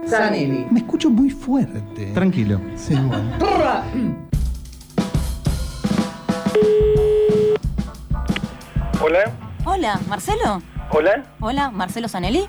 Zanelli. Me escucho muy fuerte. Tranquilo. Sí, bueno. Hola. Hola, ¿Marcelo? Hola. Hola, ¿Marcelo Zanelli?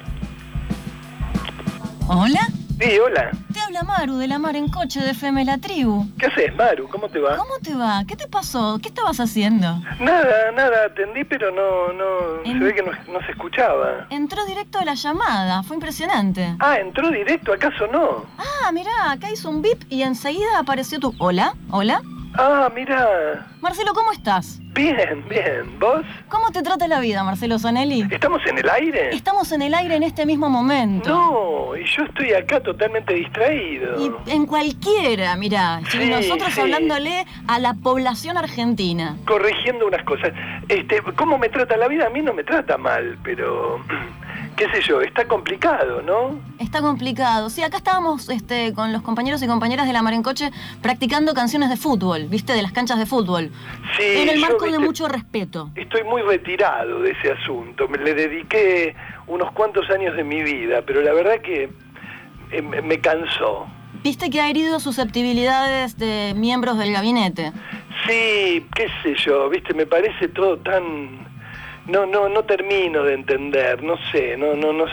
Hola. Sí, hola. Te habla Maru de La Mar en Coche de FM La Tribu. ¿Qué haces, Maru? ¿Cómo te va? ¿Cómo te va? ¿Qué te pasó? ¿Qué estabas haciendo? Nada, atendí, pero se ve que no se escuchaba. Entró directo a la llamada, fue impresionante. Ah, ¿entró directo? ¿Acaso no? Ah, mirá, acá hizo un bip y enseguida apareció tu... ¿Hola? ¿Hola? Ah, mira. Marcelo, ¿cómo estás? Bien. ¿Vos? ¿Cómo te trata la vida, Marcelo Zanelli? ¿Estamos en el aire? Estamos en el aire en este mismo momento. No, y yo estoy acá totalmente distraído. Y en cualquiera, mirá, Sí, nosotros sí. hablándole a la población argentina. Corrigiendo unas cosas. ¿Cómo me trata la vida? A mí no me trata mal, pero... qué sé yo, está complicado, ¿no? Está complicado. Sí, acá estábamos con los compañeros y compañeras de La Mar en Coche practicando canciones de fútbol, ¿viste? De las canchas de fútbol. Sí, en el marco de ¿viste? Mucho respeto. Estoy muy retirado de ese asunto. Le dediqué unos cuantos años de mi vida, pero la verdad que me cansó. ¿Viste que ha herido susceptibilidades de miembros del gabinete? Sí, qué sé yo, ¿viste? Me parece todo tan... No termino de entender, no sé. No lo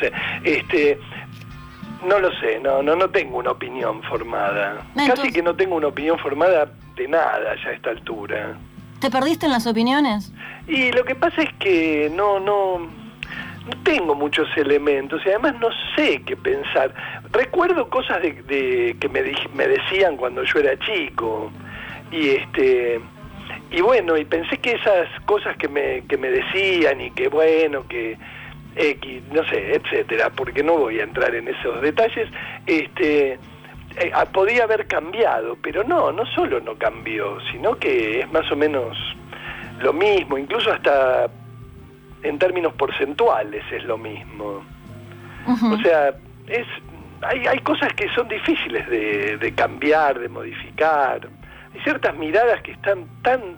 sé, no tengo una opinión formada. Entonces, casi que no tengo una opinión formada de nada ya a esta altura. ¿Te perdiste en las opiniones? Y lo que pasa es que no tengo muchos elementos y además no sé qué pensar. Recuerdo cosas que me decían cuando yo era chico y bueno, y pensé que esas cosas que me decían y que bueno, que X, no sé, etcétera, porque no voy a entrar en esos detalles, podía haber cambiado, pero no solo no cambió, sino que es más o menos lo mismo, incluso hasta en términos porcentuales es lo mismo. Uh-huh. O sea, hay cosas que son difíciles de cambiar, de modificar. Hay ciertas miradas que están tan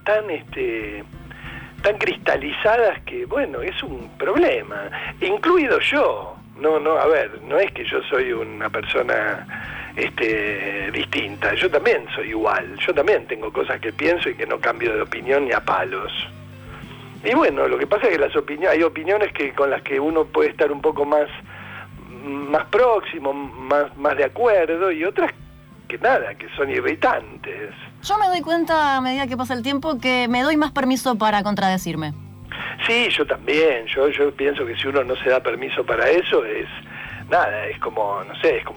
cristalizadas que, bueno, es un problema, incluido yo. A ver, no es que yo soy una persona distinta, yo también soy igual, yo también tengo cosas que pienso y que no cambio de opinión ni a palos. Y bueno, lo que pasa es que hay opiniones con las que uno puede estar un poco más próximo, más de acuerdo, y otras que nada, que son irritantes. Yo me doy cuenta a medida que pasa el tiempo que me doy más permiso para contradecirme. Sí, yo también. Yo pienso que si uno no se da permiso para eso, es como, no sé, es como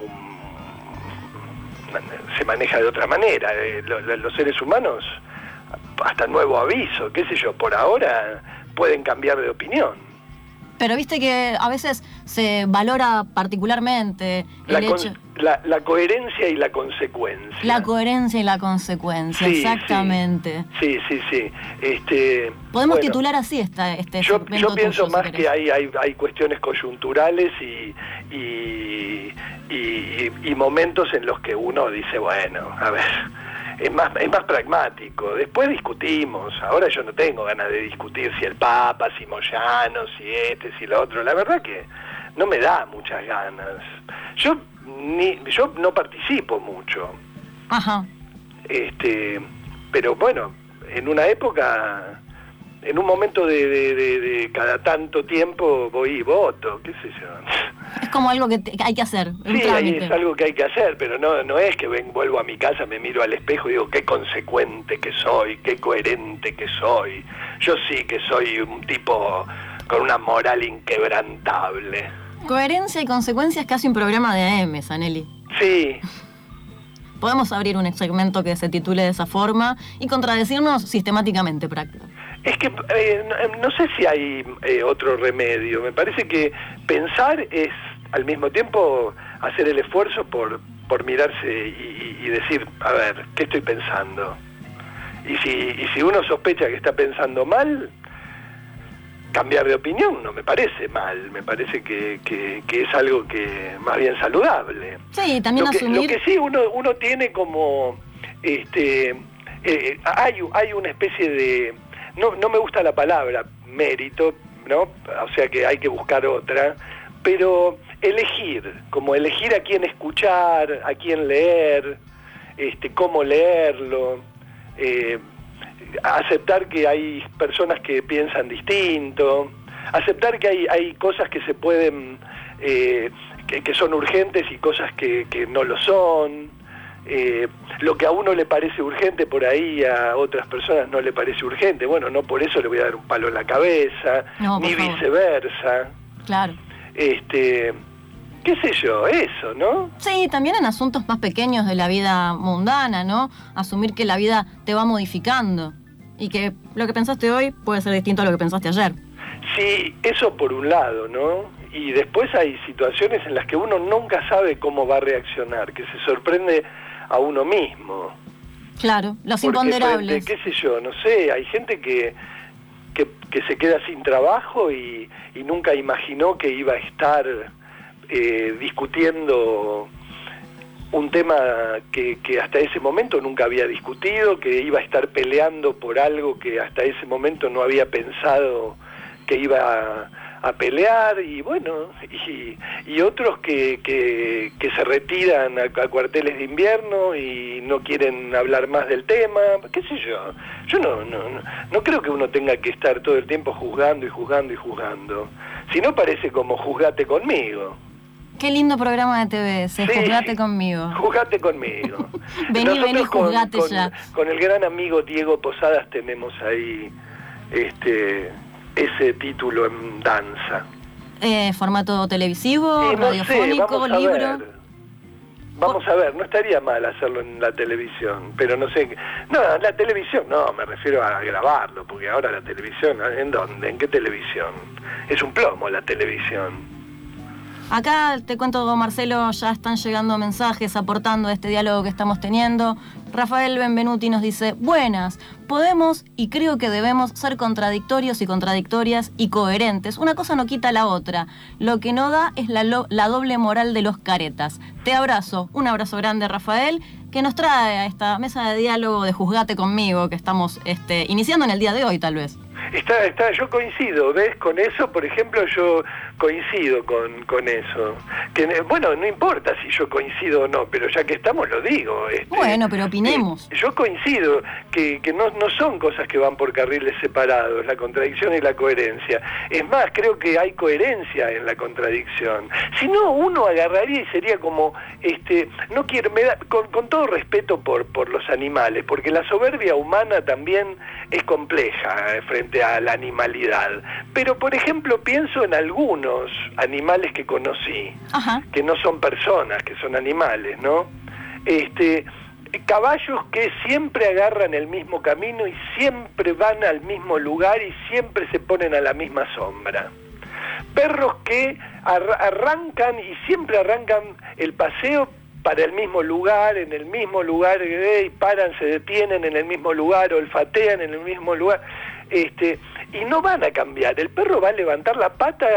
se maneja de otra manera. Los seres humanos, hasta nuevo aviso, qué sé yo, por ahora pueden cambiar de opinión. Pero viste que a veces se valora particularmente la coherencia y la consecuencia. La coherencia y la consecuencia, sí, exactamente. Sí. Podemos titular así yo pienso tuyo, más si que hay cuestiones coyunturales y momentos en los que uno dice, bueno, a ver, es más pragmático. Después discutimos. Ahora yo no tengo ganas de discutir si el Papa, si Moyano, si lo otro. La verdad que no me da muchas ganas. Yo no participo mucho. Ajá. Pero bueno, en una época, en un momento de cada tanto tiempo voy y voto, qué sé yo. Es como algo que hay que hacer. Sí, es algo que hay que hacer, pero no es que vuelvo a mi casa, me miro al espejo y digo qué consecuente que soy, qué coherente que soy. Yo sí que soy un tipo con una moral inquebrantable. Coherencia y consecuencia es casi un programa de AM, Zanelli. Sí. Podemos abrir un segmento que se titule de esa forma y contradecirnos sistemáticamente, práctico. Es que no sé si hay otro remedio. Me parece que pensar es al mismo tiempo hacer el esfuerzo por mirarse y decir, a ver, ¿qué estoy pensando? Y si uno sospecha que está pensando mal, cambiar de opinión no me parece mal, me parece que es algo que más bien saludable. Sí, también asumir... Lo que sí uno tiene como hay una especie de, no me gusta la palabra mérito, ¿no? O sea que hay que buscar otra, pero como elegir a quién escuchar, a quién leer, cómo leerlo, aceptar que hay personas que piensan distinto, aceptar que hay cosas que se pueden, que son urgentes y cosas que no lo son. Lo que a uno le parece urgente por ahí a otras personas no le parece urgente. Bueno, no por eso le voy a dar un palo en la cabeza, no, ni favor. Viceversa. Claro. Qué sé yo, eso, ¿no? Sí, también en asuntos más pequeños de la vida mundana, ¿no? Asumir que la vida te va modificando y que lo que pensaste hoy puede ser distinto a lo que pensaste ayer. Sí, eso por un lado, ¿no? Y después hay situaciones en las que uno nunca sabe cómo va a reaccionar, que se sorprende a uno mismo. Claro, los Porque imponderables. qué sé yo, no sé, hay gente que se queda sin trabajo y nunca imaginó que iba a estar discutiendo un tema que hasta ese momento nunca había discutido, que iba a estar peleando por algo que hasta ese momento no había pensado que iba a pelear, y bueno, y otros que se retiran a cuarteles de invierno y no quieren hablar más del tema, qué sé yo. Yo no creo que uno tenga que estar todo el tiempo juzgando y juzgando y juzgando. Si no, parece como juzgate conmigo. Qué lindo programa de TV, sí, Juzgate conmigo. Juzgate conmigo. Vení, juzgate ya. Con el gran amigo Diego Posadas tenemos ahí ese título en danza. ¿Formato televisivo, radiofónico, libro? Vamos a ver, no estaría mal hacerlo en la televisión, pero no sé. No, en la televisión no, me refiero a grabarlo, porque ahora la televisión, ¿en dónde? ¿En qué televisión? Es un plomo la televisión. Acá te cuento, Marcelo, ya están llegando mensajes aportando a este diálogo que estamos teniendo. Rafael Benvenuti nos dice: buenas, podemos y creo que debemos ser contradictorios y contradictorias y coherentes. Una cosa no quita la otra. Lo que no da es la doble moral de los caretas. Te abrazo, un abrazo grande, Rafael, que nos trae a esta mesa de diálogo de Juzgate conmigo que estamos iniciando en el día de hoy, tal vez. Yo coincido, ¿ves? Con eso, por ejemplo, yo coincido con eso. Que, bueno, no importa si yo coincido o no, pero ya que estamos lo digo. Bueno, pero opinemos. Yo coincido que no son cosas que van por carriles separados, la contradicción y la coherencia. Es más, creo que hay coherencia en la contradicción. Si no, uno agarraría y sería como, no quiero, con todo respeto por los animales, porque la soberbia humana también es compleja frente a la animalidad. Pero, por ejemplo, pienso en algunos animales que conocí, ajá, que no son personas, que son animales, ¿no? Caballos que siempre agarran el mismo camino y siempre van al mismo lugar y siempre se ponen a la misma sombra. Perros que arrancan y siempre arrancan el paseo para el mismo lugar, en el mismo lugar, y paran, se detienen en el mismo lugar, olfatean en el mismo lugar, y no van a cambiar. El perro va a levantar la pata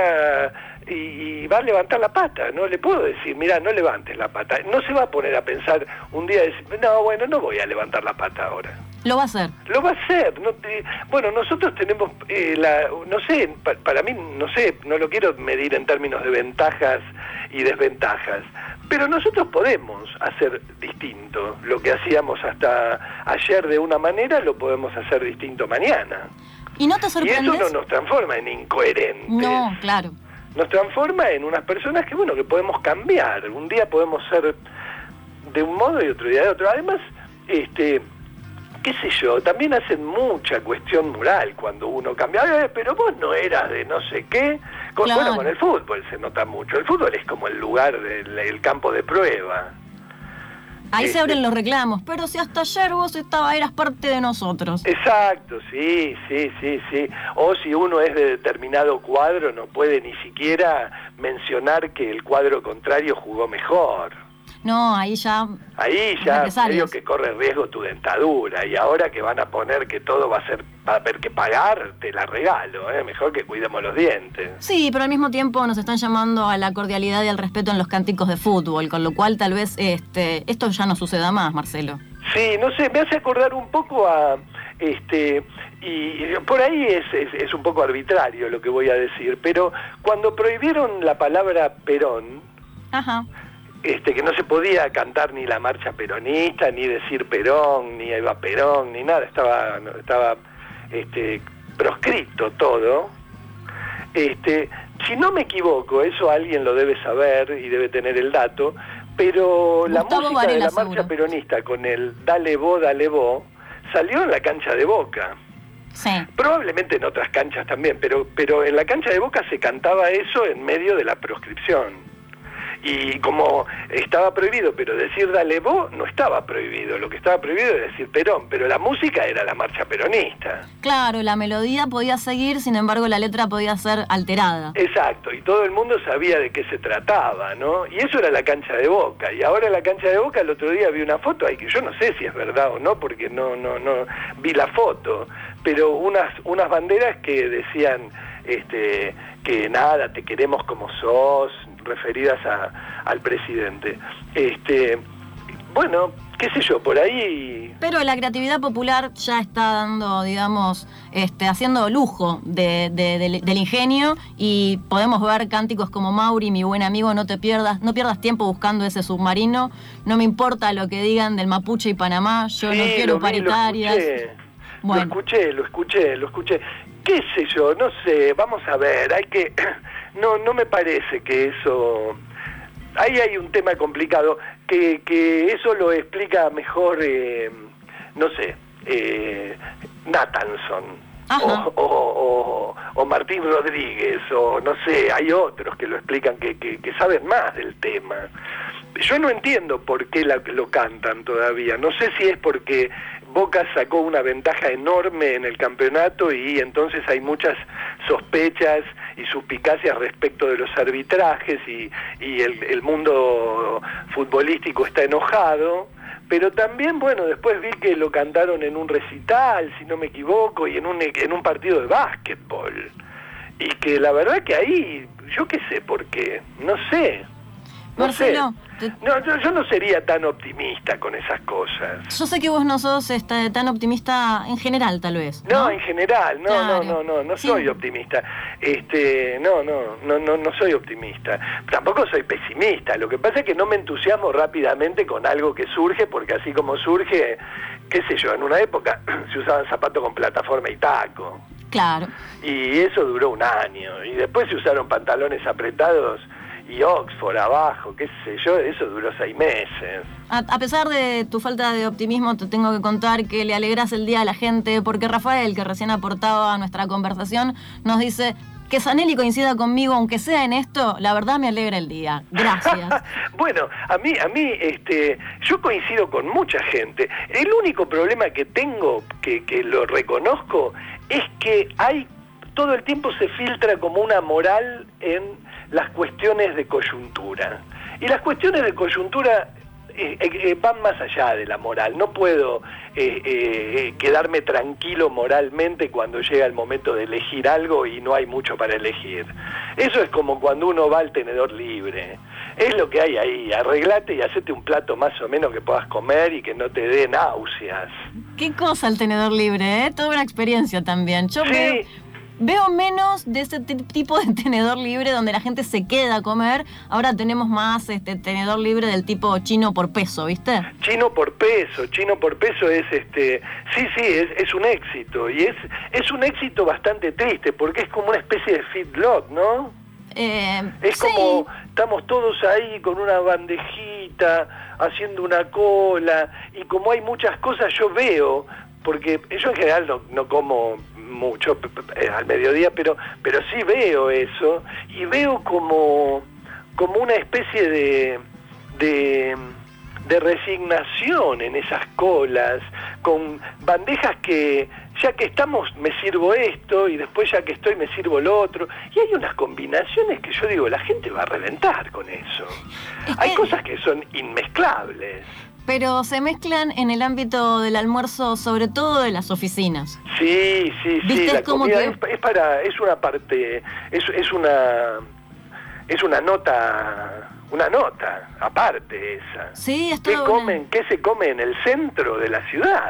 y va a levantar la pata. No le puedo decir, mira, no levantes la pata. No se va a poner a pensar un día, decir, no, bueno, no voy a levantar la pata ahora. Lo va a hacer. Lo va a hacer. Bueno, nosotros tenemos, no sé, para mí, no sé, no lo quiero medir en términos de ventajas y desventajas, pero nosotros podemos hacer distinto. Lo que hacíamos hasta ayer de una manera, lo podemos hacer distinto mañana. ¿Y no te sorprendes? Y eso no nos transforma en incoherentes. No, claro. Nos transforma en unas personas que, bueno, que podemos cambiar. Un día podemos ser de un modo y otro día de otro. Además, qué sé yo, también hacen mucha cuestión moral cuando uno cambia. Pero vos no eras de no sé qué. Claro. Bueno, con el fútbol se nota mucho. El fútbol es como el lugar, el campo de prueba. Ahí se abren los reclamos, pero si hasta ayer vos eras parte de nosotros. Exacto, sí. O si uno es de determinado cuadro, no puede ni siquiera mencionar que el cuadro contrario jugó mejor. No, ahí ya medio que corre riesgo tu dentadura, y ahora que van a poner que todo va a haber que pagar, te la regalo, mejor que cuidemos los dientes. Sí, pero al mismo tiempo nos están llamando a la cordialidad y al respeto en los cánticos de fútbol, con lo cual tal vez esto ya no suceda más, Marcelo. Sí, no sé, me hace acordar un poco a Y por ahí es un poco arbitrario lo que voy a decir, pero cuando prohibieron la palabra Perón, Ajá. Que no se podía cantar ni la marcha peronista, ni decir Perón, ni Eva Perón, ni nada, estaba proscrito todo. Si no me equivoco, eso alguien lo debe saber y debe tener el dato, pero la música de la marcha peronista con el Dale vos, salió en la cancha de Boca. Sí. Probablemente en otras canchas también, pero en la cancha de Boca se cantaba eso en medio de la proscripción. Y como estaba prohibido, pero decir Dale vos no estaba prohibido. Lo que estaba prohibido era decir Perón, pero la música era la marcha peronista. Claro, la melodía podía seguir, sin embargo la letra podía ser alterada. Exacto, y todo el mundo sabía de qué se trataba, ¿no? Y eso era la cancha de Boca. Y ahora la cancha de Boca, el otro día vi una foto, que yo no sé si es verdad o no, porque no vi la foto, pero unas banderas que decían que nada, te queremos como sos, referidas al presidente. Bueno, qué sé yo, por ahí... Pero la creatividad popular ya está dando, digamos, haciendo lujo del ingenio, y podemos ver cánticos como Mauri, mi buen amigo, no pierdas tiempo buscando ese submarino, no me importa lo que digan del Mapuche y Panamá, yo no quiero paritarias. Bueno. Lo escuché. ¿Qué sé yo? No sé, vamos a ver, no me parece que eso... Ahí hay un tema complicado, que eso lo explica mejor, no sé, Nathanson, o Martín Rodríguez, o no sé, hay otros que lo explican, que saben más del tema. Yo no entiendo por qué lo cantan todavía, no sé si es porque Boca sacó una ventaja enorme en el campeonato y entonces hay muchas sospechas y suspicacias respecto de los arbitrajes y el mundo futbolístico está enojado, pero también, bueno, después vi que lo cantaron en un recital, si no me equivoco, y en un partido de básquetbol, y que la verdad que ahí, yo qué sé por qué, no sé. Marcelo, yo no sería tan optimista con esas cosas. Yo sé que vos no sos tan optimista en general, tal vez. No, en general, no soy optimista. No soy optimista. Tampoco soy pesimista. Lo que pasa es que no me entusiasmo rápidamente con algo que surge, porque así como surge, qué sé yo, en una época se usaban zapatos con plataforma y taco. Claro. Y eso duró un año. Y después se usaron pantalones apretados y Oxford abajo, qué sé yo, eso duró 6 meses. A pesar de tu falta de optimismo, te tengo que contar que le alegras el día a la gente, porque Rafael, que recién aportaba a nuestra conversación, nos dice que Zanelli coincida conmigo, aunque sea en esto, la verdad me alegra el día. Gracias. Bueno, a mí, yo coincido con mucha gente. El único problema que tengo, que lo reconozco, es que todo el tiempo se filtra como una moral en las cuestiones de coyuntura. Y las cuestiones de coyuntura van más allá de la moral. No puedo quedarme tranquilo moralmente cuando llega el momento de elegir algo y no hay mucho para elegir. Eso es como cuando uno va al tenedor libre. Es lo que hay ahí. Arreglate y hacete un plato más o menos que puedas comer y que no te dé náuseas. Qué cosa el tenedor libre, ¿eh? Toda una experiencia también. Yo veo menos de ese tipo de tenedor libre donde la gente se queda a comer. Ahora tenemos más tenedor libre del tipo chino por peso, ¿viste? Chino por peso es es un éxito. Y es un éxito bastante triste, porque es como una especie de feedlot, ¿no? Es como estamos todos ahí con una bandejita haciendo una cola, y como hay muchas cosas, yo veo, porque yo en general no como mucho al mediodía, pero sí veo eso, y veo como una especie de resignación en esas colas, con bandejas que ya que estamos me sirvo esto, y después ya que estoy me sirvo lo otro, y hay unas combinaciones que yo digo, la gente va a reventar con eso. Hay cosas que son inmezclables. Pero se mezclan en el ámbito del almuerzo, sobre todo de las oficinas. Sí, la comida es una parte, es una nota aparte esa. Sí, ¿Qué se come en el centro de la ciudad?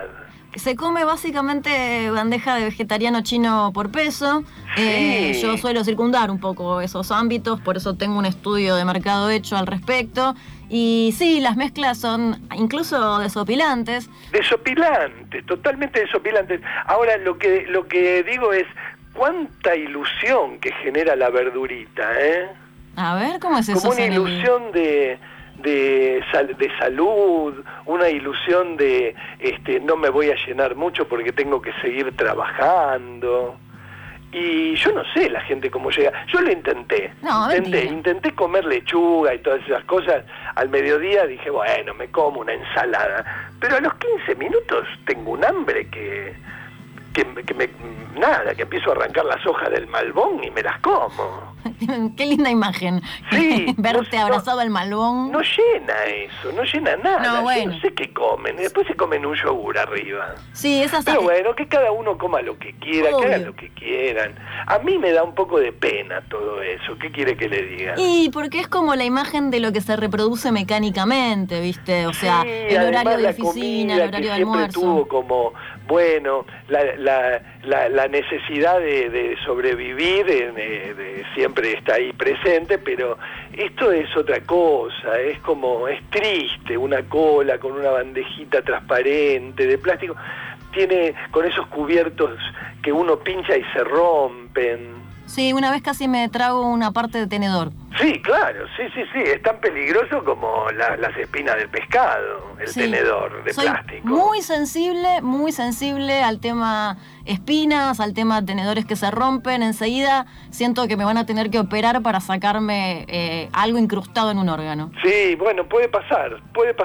Se come básicamente bandeja de vegetariano chino por peso. Sí. Yo suelo circundar un poco esos ámbitos, por eso tengo un estudio de mercado hecho al respecto. Y sí, las mezclas son incluso desopilantes. Desopilantes, totalmente desopilantes. Ahora, lo que digo es, cuánta ilusión que genera la verdurita, ¿eh? A ver, ¿cómo es eso? Como una Zanelli? ilusión de salud, una ilusión de no me voy a llenar mucho porque tengo que seguir trabajando. Y yo no sé la gente cómo llega. Yo lo intenté. No, intenté comer lechuga y todas esas cosas. Al mediodía dije, bueno, me como una ensalada. Pero a los 15 minutos tengo un hambre que empiezo a arrancar las hojas del malbón y me las como. Qué linda imagen. Sí, Verte abrazado al malbón. No llena eso, no llena nada. No, bueno. Yo no sé qué comen. Después se comen un yogur arriba. Sí, esas. Pero bueno, que cada uno coma lo que quiera, Obvio. que hagan lo que quieran. A mí me da un poco de pena todo eso. ¿Qué quiere que le diga? Y porque es como la imagen de lo que se reproduce mecánicamente, ¿viste? O sea, Sí, el horario además de la oficina, comida el horario que de siempre almuerzo. tuvo como, bueno, la necesidad de sobrevivir siempre está ahí presente, pero esto es otra cosa, es triste, una cola con una bandejita transparente de plástico, tiene con esos cubiertos que uno pincha y se rompen. Sí, una vez casi me trago una parte de tenedor. Sí, claro, sí, es tan peligroso como las espinas del pescado, el Sí. tenedor de Soy plástico. muy sensible al tema espinas, al tema tenedores que se rompen. Enseguida siento que me van a tener que operar para sacarme algo incrustado en un órgano. Sí, bueno, puede pasar.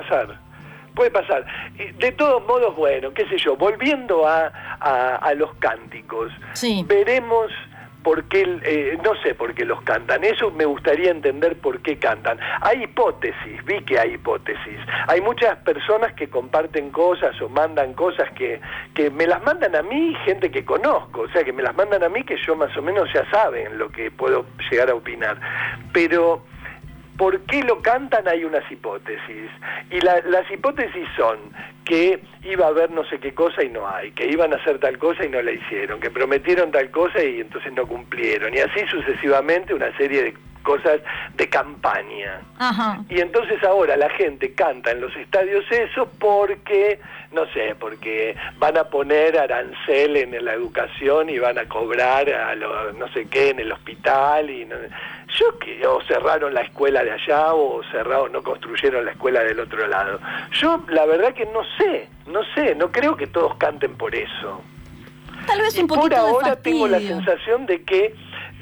De todos modos, bueno, qué sé yo, volviendo a los cánticos, Sí. veremos por qué, no sé por qué los cantan, eso me gustaría entender por qué cantan. Hay hipótesis, vi que hay hipótesis. Hay muchas personas que comparten cosas o mandan cosas que me las mandan a mí, gente que conozco, o sea, que me las mandan a mí que yo más o menos ya saben lo que puedo llegar a opinar. Pero ¿por qué lo cantan? Hay unas hipótesis. Y las hipótesis son que iba a haber no sé qué cosa y no hay, que iban a hacer tal cosa y no la hicieron, que prometieron tal cosa y entonces no cumplieron. Y así sucesivamente una serie de cosas de campaña. Ajá. Y entonces ahora la gente canta en los estadios eso porque, no sé, porque van a poner arancel en la educación y van a cobrar a no sé qué en el hospital y o cerraron la escuela de allá o no construyeron la escuela del otro lado. Yo la verdad que no sé, no creo que todos canten por eso. Tal vez Y un poquito por ahora de fastidio. tengo la sensación de que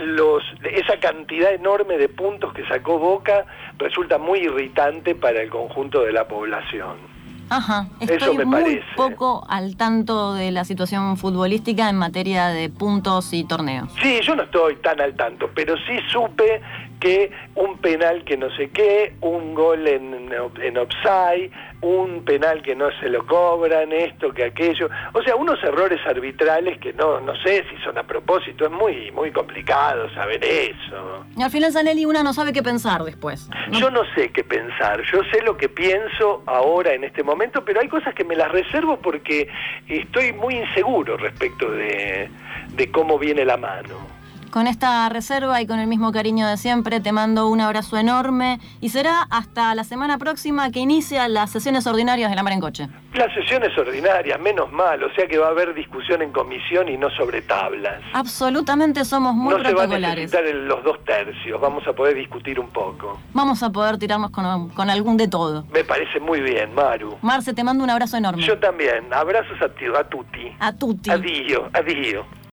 esa cantidad enorme de puntos que sacó Boca resulta muy irritante para el conjunto de la población. Ajá, Eso estoy me muy parece. poco al tanto de la situación futbolística en materia de puntos y torneos. Sí, yo no estoy tan al tanto, pero sí supe que un penal que no sé qué, un gol en offside, un penal que no se lo cobran, esto, que aquello. O sea, unos errores arbitrales que no sé si son a propósito. Es muy, muy complicado saber eso. Y al final, Zanelli, una no sabe qué pensar después. ¿No? Yo no sé qué pensar, yo sé lo que pienso ahora en este momento, pero hay cosas que me las reservo porque estoy muy inseguro respecto de cómo viene la mano. Con esta reserva y con el mismo cariño de siempre, te mando un abrazo enorme y será hasta la semana próxima que inician las sesiones ordinarias de La Mar en Coche. Las sesiones ordinarias, menos mal, o sea que va a haber discusión en comisión y no sobre tablas. Absolutamente somos muy No se va a protocolares. necesitar los 2/3, vamos a poder discutir un poco. Vamos a poder tirarnos con algún de todo. Me parece muy bien, Maru. Marce, te mando un abrazo enorme. Yo también, abrazos a tutti. A tutti. Addio.